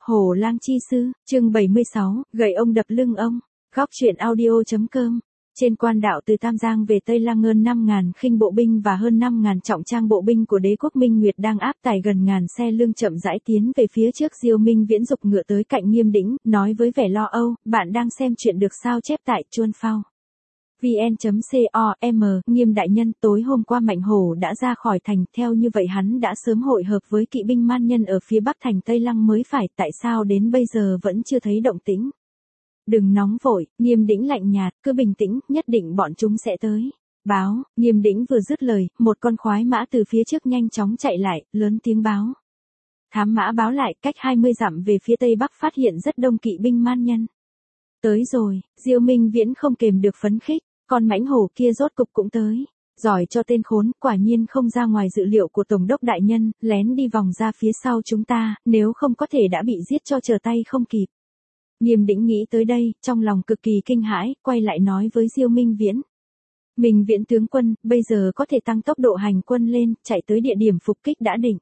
Hổ lang chi sư, chương 76, gậy ông đập lưng ông. Góc truyện audio.com. Trên quan đạo từ Tam Giang về Tây Lăng, hơn 5.000 khinh bộ binh và hơn 5.000 trọng trang bộ binh của đế quốc Minh Nguyệt đang áp tải gần ngàn xe lương chậm rãi tiến về phía trước. Diêu Minh Viễn giục ngựa tới cạnh Nghiêm Đĩnh, nói với vẻ lo âu, bạn đang xem chuyện được sao chép tại Chuan Phao vn.com. Nghiêm đại nhân, tối hôm qua Mạnh Hổ đã ra khỏi thành, theo như vậy hắn đã sớm hội hợp với kỵ binh man nhân ở phía bắc thành Tây Lăng mới phải, tại sao đến bây giờ vẫn chưa thấy động tĩnh? Đừng nóng vội, Nghiêm Đĩnh lạnh nhạt, cứ bình tĩnh, nhất định bọn chúng sẽ tới. Báo, Nghiêm Đĩnh vừa dứt lời, một con khoái mã từ phía trước nhanh chóng chạy lại, lớn tiếng báo. Thám mã báo lại, cách 20 dặm về phía tây bắc phát hiện rất đông kỵ binh man nhân. Tới rồi, Diêu Minh Viễn không kềm được phấn khích, con mãnh hổ kia rốt cục cũng tới. Giỏi cho tên khốn, quả nhiên không ra ngoài dự liệu của Tổng đốc đại nhân, lén đi vòng ra phía sau chúng ta, nếu không có thể đã bị giết cho trở tay không kịp. Nghiêm Đĩnh nghĩ tới đây, trong lòng cực kỳ kinh hãi, quay lại nói với Diêu Minh Viễn. Minh Viễn tướng quân, bây giờ có thể tăng tốc độ hành quân lên, chạy tới địa điểm phục kích đã định.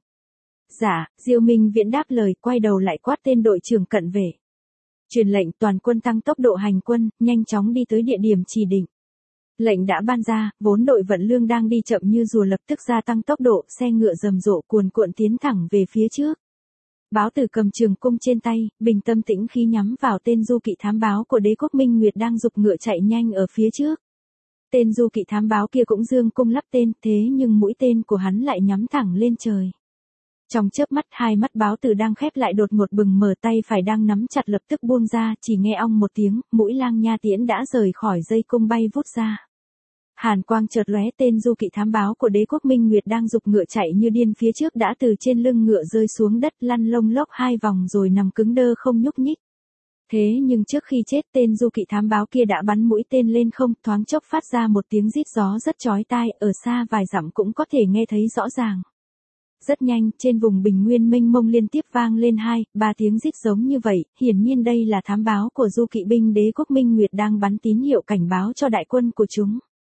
Dạ, Diêu Minh Viễn đáp lời, quay đầu lại quát tên đội trưởng cận vệ. Truyền lệnh toàn quân tăng tốc độ hành quân, nhanh chóng đi tới địa điểm chỉ định. Lệnh đã ban ra, 4 đội vận lương đang đi chậm như rùa lập tức gia tăng tốc độ, xe ngựa rầm rộ cuồn cuộn tiến thẳng về phía trước. Báo tử cầm trường cung trên tay, bình tâm tĩnh khí nhắm vào tên du kỵ thám báo của đế quốc Minh Nguyệt đang giục ngựa chạy nhanh ở phía trước. Tên du kỵ thám báo kia cũng giương cung lắp tên, thế nhưng mũi tên của hắn lại nhắm thẳng lên trời. Trong chớp mắt, hai mắt báo tử đang khép lại đột ngột bừng mở, tay phải đang nắm chặt lập tức buông ra, chỉ nghe ong một tiếng, mũi lang nha tiễn đã rời khỏi dây cung bay vút ra. Hàn quang chợt lóe, tên du kỵ thám báo của đế quốc Minh Nguyệt đang giục ngựa chạy như điên phía trước đã từ trên lưng ngựa rơi xuống đất, lăn lông lốc 2 vòng rồi nằm cứng đơ không nhúc nhích. Thế nhưng trước khi chết, tên du kỵ thám báo kia đã bắn mũi tên lên không, thoáng chốc phát ra một tiếng rít gió rất chói tai, ở xa vài dặm cũng có thể nghe thấy rõ ràng. Rất nhanh, trên vùng bình nguyên mênh mông liên tiếp vang lên 2-3 tiếng rít giống như vậy, hiển nhiên đây là thám báo của du kỵ binh đế quốc Minh Nguyệt đang bắn tín hiệu cảnh báo cho đại quân của chúng.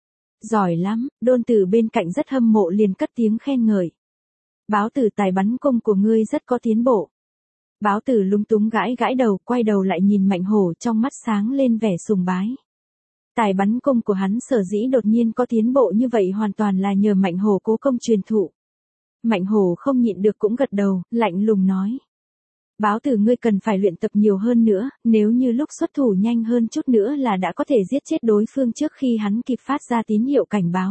Giỏi lắm, Đôn Tử bên cạnh rất hâm mộ liền cất tiếng khen ngợi. Báo tử, tài bắn cung của ngươi rất có tiến bộ. Báo tử lúng túng gãi gãi đầu, quay đầu lại nhìn Mạnh Hổ, trong mắt sáng lên vẻ sùng bái. Tài bắn cung của hắn sở dĩ đột nhiên có tiến bộ như vậy hoàn toàn là nhờ Mạnh Hổ cố công truyền thụ. Mạnh Hổ không nhịn được cũng gật đầu, lạnh lùng nói. Báo tử, ngươi cần phải luyện tập nhiều hơn nữa, nếu như lúc xuất thủ nhanh hơn chút nữa là đã có thể giết chết đối phương trước khi hắn kịp phát ra tín hiệu cảnh báo.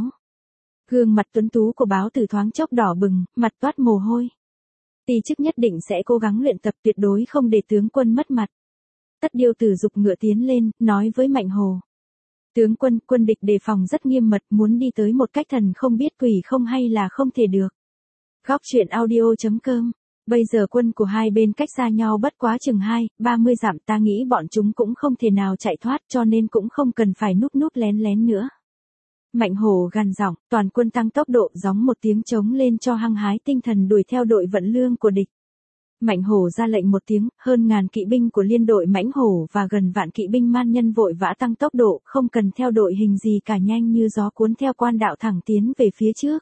Gương mặt tuấn tú của báo tử thoáng chốc đỏ bừng, mặt toát mồ hôi. Ti chức nhất định sẽ cố gắng luyện tập, tuyệt đối không để tướng quân mất mặt. Tất Điêu Tử giục ngựa tiến lên, nói với Mạnh Hổ. Tướng quân, quân địch đề phòng rất nghiêm mật, muốn đi tới một cách thần không biết quỷ không hay là không thể được. Góc truyện audio.com. Bây giờ quân của hai bên cách xa nhau bất quá chừng 20-30 dặm, ta nghĩ bọn chúng cũng không thể nào chạy thoát, cho nên cũng không cần phải núp lén lén nữa. Mạnh Hổ gằn giọng, toàn quân tăng tốc độ, gióng một tiếng trống lên cho hăng hái tinh thần đuổi theo đội vận lương của địch. Mạnh Hổ ra lệnh một tiếng, hơn ngàn kỵ binh của liên đội Mãnh Hổ và gần vạn kỵ binh man nhân vội vã tăng tốc độ, không cần theo đội hình gì cả, nhanh như gió cuốn theo quan đạo thẳng tiến về phía trước.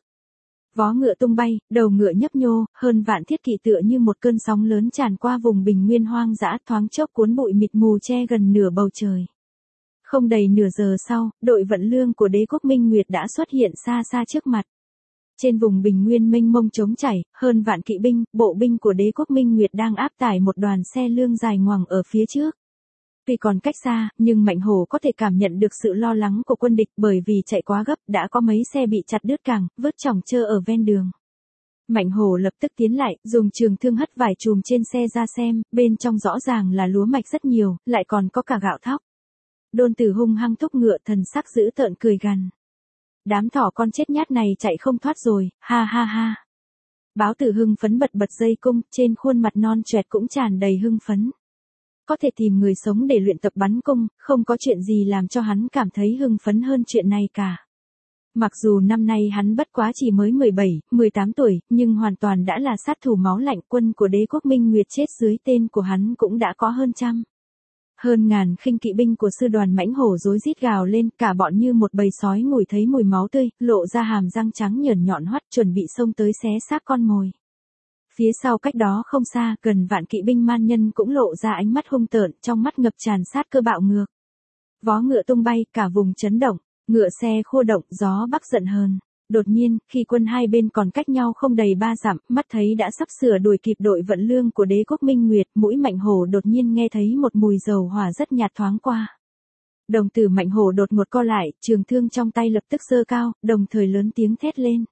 Vó ngựa tung bay, đầu ngựa nhấp nhô, hơn vạn thiết kỵ tựa như một cơn sóng lớn tràn qua vùng bình nguyên hoang dã, thoáng chốc cuốn bụi mịt mù che gần nửa bầu trời. Không đầy nửa giờ sau, đội vận lương của đế quốc Minh Nguyệt đã xuất hiện xa xa trước mặt. Trên vùng bình nguyên mênh mông trống chảy, hơn vạn kỵ binh, bộ binh của đế quốc Minh Nguyệt đang áp tải một đoàn xe lương dài ngoằng ở phía trước. Tuy còn cách xa, nhưng Mạnh Hổ có thể cảm nhận được sự lo lắng của quân địch, bởi vì chạy quá gấp, đã có mấy xe bị chặt đứt càng, vứt chỏng trơ ở ven đường. Mạnh Hổ lập tức tiến lại, dùng trường thương hất vài chùm trên xe ra xem, bên trong rõ ràng là lúa mạch rất nhiều, lại còn có cả gạo thóc. Đôn Tử hung hăng thúc ngựa, thần sắc dữ tợn cười gằn. Đám thỏ con chết nhát này chạy không thoát rồi, ha ha ha. Báo tử hưng phấn bật dây cung, trên khuôn mặt non choẹt cũng tràn đầy hưng phấn. Có thể tìm người sống để luyện tập bắn cung, không có chuyện gì làm cho hắn cảm thấy hưng phấn hơn chuyện này cả. Mặc dù năm nay hắn bất quá chỉ mới 17-18 tuổi, nhưng hoàn toàn đã là sát thủ máu lạnh, quân của đế quốc Minh Nguyệt chết dưới tên của hắn cũng đã có hơn trăm. Hơn ngàn khinh kỵ binh của sư đoàn Mãnh Hổ rối rít gào lên, cả bọn như một bầy sói ngửi thấy mùi máu tươi, lộ ra hàm răng trắng nhởn nhọn hoắt, chuẩn bị xông tới xé xác con mồi. Phía sau cách đó không xa, gần vạn kỵ binh man nhân cũng lộ ra ánh mắt hung tợn, trong mắt ngập tràn sát cơ bạo ngược. Vó ngựa tung bay, cả vùng chấn động, ngựa xe khua động, gió bắc giận hờn. Đột nhiên, khi quân hai bên còn cách nhau không đầy 3 dặm, mắt thấy đã sắp sửa đuổi kịp đội vận lương của đế quốc Minh Nguyệt, mũi Mạnh Hổ đột nhiên nghe thấy một mùi dầu hỏa rất nhạt thoáng qua. Đồng tử Mạnh Hổ đột ngột co lại, trường thương trong tay lập tức giơ cao, đồng thời lớn tiếng thét lên.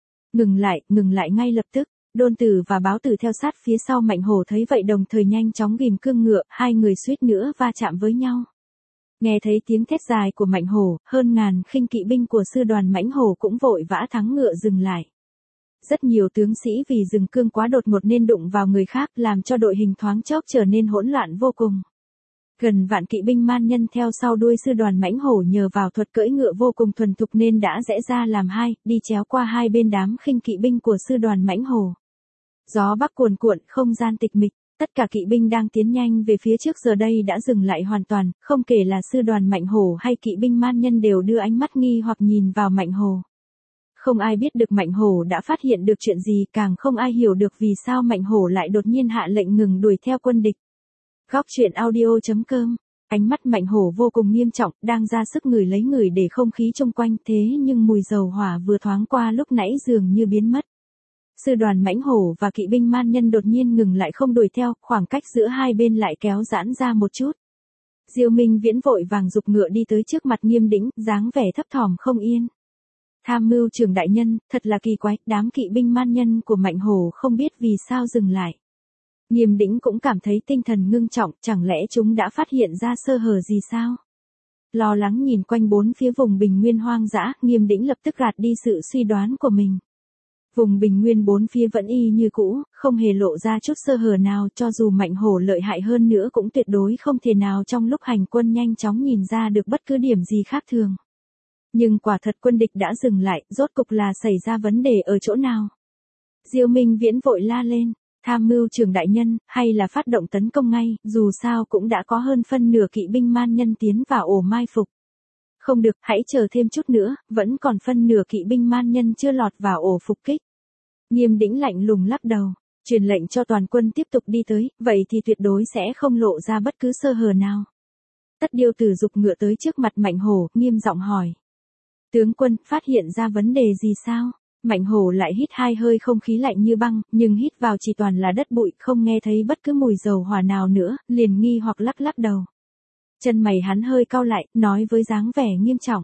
Ngừng lại ngay lập tức. Đôn Tử và Báo Tử theo sát phía sau Mạnh Hổ thấy vậy đồng thời nhanh chóng ghìm cương ngựa, hai người suýt nữa va chạm với nhau. Nghe thấy tiếng thét dài của Mạnh Hổ, hơn ngàn khinh kỵ binh của sư đoàn Mãnh Hổ cũng vội vã thắng ngựa dừng lại. Rất nhiều tướng sĩ vì dừng cương quá đột ngột nên đụng vào người khác, làm cho đội hình thoáng chốc trở nên hỗn loạn vô cùng. Gần vạn kỵ binh man nhân theo sau đuôi sư đoàn Mãnh Hổ nhờ vào thuật cưỡi ngựa vô cùng thuần thục nên đã rẽ ra làm hai, đi chéo qua hai bên đám khinh kỵ binh của sư đoàn Mãnh Hổ. Gió bắc cuồn cuộn, không gian tịch mịch, tất cả kỵ binh đang tiến nhanh về phía trước giờ đây đã dừng lại hoàn toàn, không kể là sư đoàn Mạnh Hổ hay kỵ binh man nhân đều đưa ánh mắt nghi hoặc nhìn vào Mạnh Hổ. Không ai biết được Mạnh Hổ đã phát hiện được chuyện gì, càng không ai hiểu được vì sao Mạnh Hổ lại đột nhiên hạ lệnh ngừng đuổi theo quân địch. Góc truyện audio.com. Ánh mắt Mạnh Hổ vô cùng nghiêm trọng, đang ra sức ngửi lấy người để không khí xung quanh, thế nhưng mùi dầu hỏa vừa thoáng qua lúc nãy dường như biến mất. Sư đoàn Mãnh Hổ và kỵ binh man nhân đột nhiên ngừng lại không đuổi theo, khoảng cách giữa hai bên lại kéo giãn ra một chút. Diêu Minh Viễn vội vàng giục ngựa đi tới trước mặt Nghiêm Đĩnh, dáng vẻ thấp thỏm không yên. Tham mưu trưởng đại nhân, thật là kỳ quái, đám kỵ binh man nhân của Mạnh Hổ không biết vì sao dừng lại. Nghiêm Đĩnh cũng cảm thấy tinh thần ngưng trọng, chẳng lẽ chúng đã phát hiện ra sơ hở gì sao? Lo lắng nhìn quanh bốn phía vùng bình nguyên hoang dã, Nghiêm Đĩnh lập tức gạt đi sự suy đoán của mình. Vùng bình nguyên bốn phía vẫn y như cũ, không hề lộ ra chút sơ hở nào, cho dù Mạnh Hổ lợi hại hơn nữa cũng tuyệt đối không thể nào trong lúc hành quân nhanh chóng nhìn ra được bất cứ điểm gì khác thường. Nhưng quả thật quân địch đã dừng lại, rốt cục là xảy ra vấn đề ở chỗ nào? Diêu Minh Viễn vội la lên, tham mưu trưởng đại nhân, hay là phát động tấn công ngay, dù sao cũng đã có hơn phân nửa kỵ binh man nhân tiến vào ổ mai phục. Không được, hãy chờ thêm chút nữa, vẫn còn phân nửa kỵ binh man nhân chưa lọt vào ổ phục kích. Nghiêm Đĩnh lạnh lùng lắc đầu, truyền lệnh cho toàn quân tiếp tục đi tới, vậy thì tuyệt đối sẽ không lộ ra bất cứ sơ hở nào. Tất Điêu Tử giục ngựa tới trước mặt Mạnh Hổ, nghiêm giọng hỏi. Tướng quân, phát hiện ra vấn đề gì sao? Mạnh Hổ lại hít hai hơi không khí lạnh như băng, nhưng hít vào chỉ toàn là đất bụi, không nghe thấy bất cứ mùi dầu hỏa nào nữa, liền nghi hoặc lắc đầu. Chân mày hắn hơi cau lại, nói với dáng vẻ nghiêm trọng.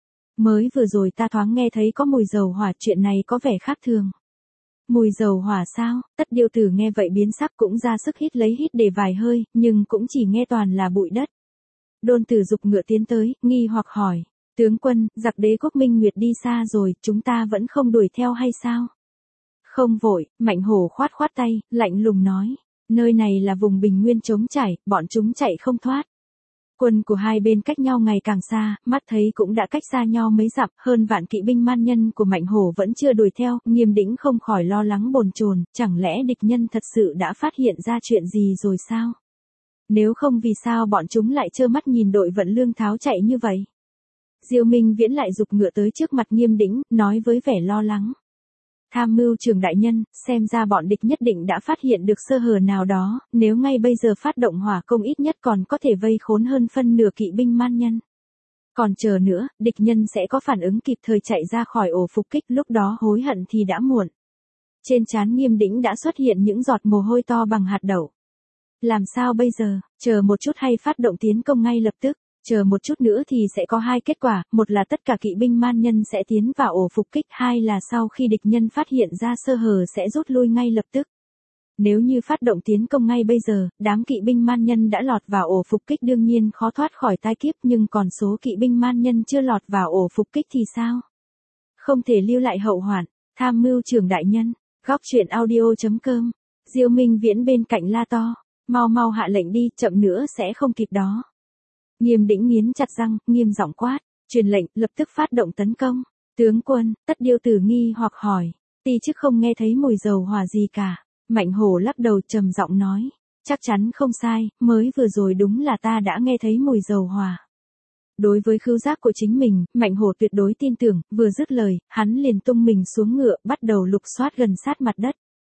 Mới vừa rồi ta thoáng nghe thấy có mùi dầu hỏa, chuyện này có vẻ khác thường. Mùi dầu hỏa sao? Tất Điêu Tử nghe vậy biến sắc cũng ra sức hít để vài hơi, nhưng cũng chỉ nghe toàn là bụi đất. Đôn Tử giục ngựa tiến tới, nghi hoặc hỏi. Tướng quân, giặc đế quốc Minh Nguyệt đi xa rồi, chúng ta vẫn không đuổi theo hay sao? Không vội, Mạnh Hổ khoát tay, lạnh lùng nói. Nơi này là vùng bình nguyên trống trải, bọn chúng chạy không thoát. Quân của hai bên cách nhau ngày càng xa, mắt thấy cũng đã cách xa nhau mấy dặm, hơn vạn kỵ binh man nhân của Mạnh Hổ vẫn chưa đuổi theo, Nghiêm Đĩnh không khỏi lo lắng bồn chồn, chẳng lẽ địch nhân thật sự đã phát hiện ra chuyện gì rồi sao? Nếu không vì sao bọn chúng lại trơ mắt nhìn đội vận lương tháo chạy như vậy? Diêu Minh Viễn lại giục ngựa tới trước mặt Nghiêm Đĩnh, nói với vẻ lo lắng. Tham mưu trưởng đại nhân, xem ra bọn địch nhất định đã phát hiện được sơ hở nào đó, nếu ngay bây giờ phát động hỏa công ít nhất còn có thể vây khốn hơn phân nửa kỵ binh man nhân. Còn chờ nữa, địch nhân sẽ có phản ứng kịp thời chạy ra khỏi ổ phục kích, lúc đó hối hận thì đã muộn. Trên trán Nghiêm Đĩnh đã xuất hiện những giọt mồ hôi to bằng hạt đậu. Làm sao bây giờ, chờ một chút hay phát động tiến công ngay lập tức? Chờ một chút nữa thì sẽ có hai kết quả, một là tất cả kỵ binh man nhân sẽ tiến vào ổ phục kích, hai là sau khi địch nhân phát hiện ra sơ hở sẽ rút lui ngay lập tức. Nếu như phát động tiến công ngay bây giờ, đám kỵ binh man nhân đã lọt vào ổ phục kích đương nhiên khó thoát khỏi tai kiếp, nhưng còn số kỵ binh man nhân chưa lọt vào ổ phục kích thì sao? Không thể lưu lại hậu hoạn. Tham mưu trưởng đại nhân, góc truyện audio.com. Diêu Minh Viễn bên cạnh la to, mau hạ lệnh đi, chậm nữa sẽ không kịp đó. Nghiêm Đĩnh nghiến chặt răng, nghiêm giọng quát, truyền lệnh, lập tức phát động tấn công. Tướng quân, Tất Điêu Tử nghi hoặc hỏi, ti chức không nghe thấy mùi dầu hỏa gì cả. Mạnh Hổ lắc đầu trầm giọng nói, chắc chắn không sai, mới vừa rồi đúng là ta đã nghe thấy mùi dầu hỏa. Đối với khứu giác của chính mình, Mạnh Hổ tuyệt đối tin tưởng, vừa dứt lời, hắn liền tung mình xuống ngựa, bắt đầu lục soát gần sát mặt đất.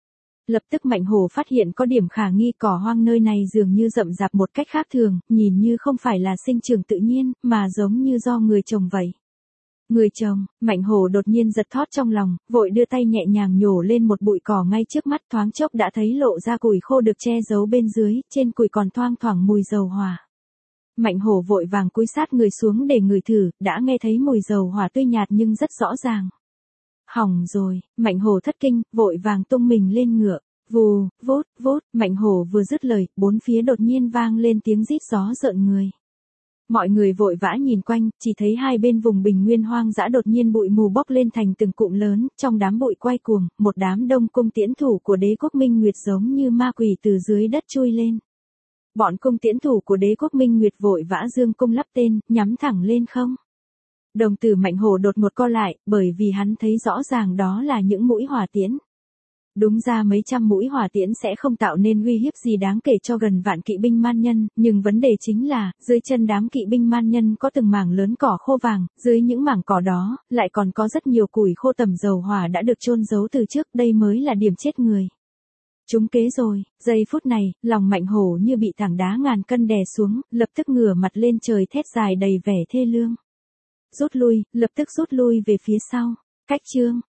Lập tức Mạnh Hổ phát hiện có điểm khả nghi, cỏ hoang nơi này dường như rậm rạp một cách khác thường, nhìn như không phải là sinh trưởng tự nhiên, mà giống như do người trồng vậy. Người trồng, Mạnh Hổ đột nhiên giật thót trong lòng, vội đưa tay nhẹ nhàng nhổ lên một bụi cỏ ngay trước mắt, thoáng chốc đã thấy lộ ra củi khô được che giấu bên dưới, trên củi còn thoang thoảng mùi dầu hỏa. Mạnh Hổ vội vàng cúi sát người xuống để ngửi thử, đã nghe thấy mùi dầu hỏa tuy nhạt nhưng rất rõ ràng. Hỏng rồi, Mạnh Hổ thất kinh, vội vàng tung mình lên ngựa. Vù, vốt, vốt, Mạnh Hổ vừa dứt lời, bốn phía đột nhiên vang lên tiếng rít gió rợn người. Mọi người vội vã nhìn quanh, chỉ thấy hai bên vùng bình nguyên hoang dã đột nhiên bụi mù bốc lên thành từng cụm lớn, trong đám bụi quay cuồng, một đám đông cung tiễn thủ của đế quốc Minh Nguyệt giống như ma quỷ từ dưới đất chui lên. Bọn cung tiễn thủ của đế quốc Minh Nguyệt vội vã dương cung lắp tên, nhắm thẳng lên không. Đồng tử Mạnh Hổ đột ngột co lại, bởi vì hắn thấy rõ ràng đó là những mũi hỏa tiễn. Đúng ra mấy trăm mũi hỏa tiễn sẽ không tạo nên uy hiếp gì đáng kể cho gần vạn kỵ binh man nhân, nhưng vấn đề chính là, dưới chân đám kỵ binh man nhân có từng mảng lớn cỏ khô vàng, dưới những mảng cỏ đó, lại còn có rất nhiều củi khô tẩm dầu hỏa đã được chôn giấu từ trước, đây mới là điểm chết người. Trúng kế rồi, giây phút này, lòng Mạnh Hổ như bị tảng đá ngàn cân đè xuống, lập tức ngửa mặt lên trời thét dài đầy vẻ thê lương. Rút lui, lập tức rút lui về phía sau. Cách chương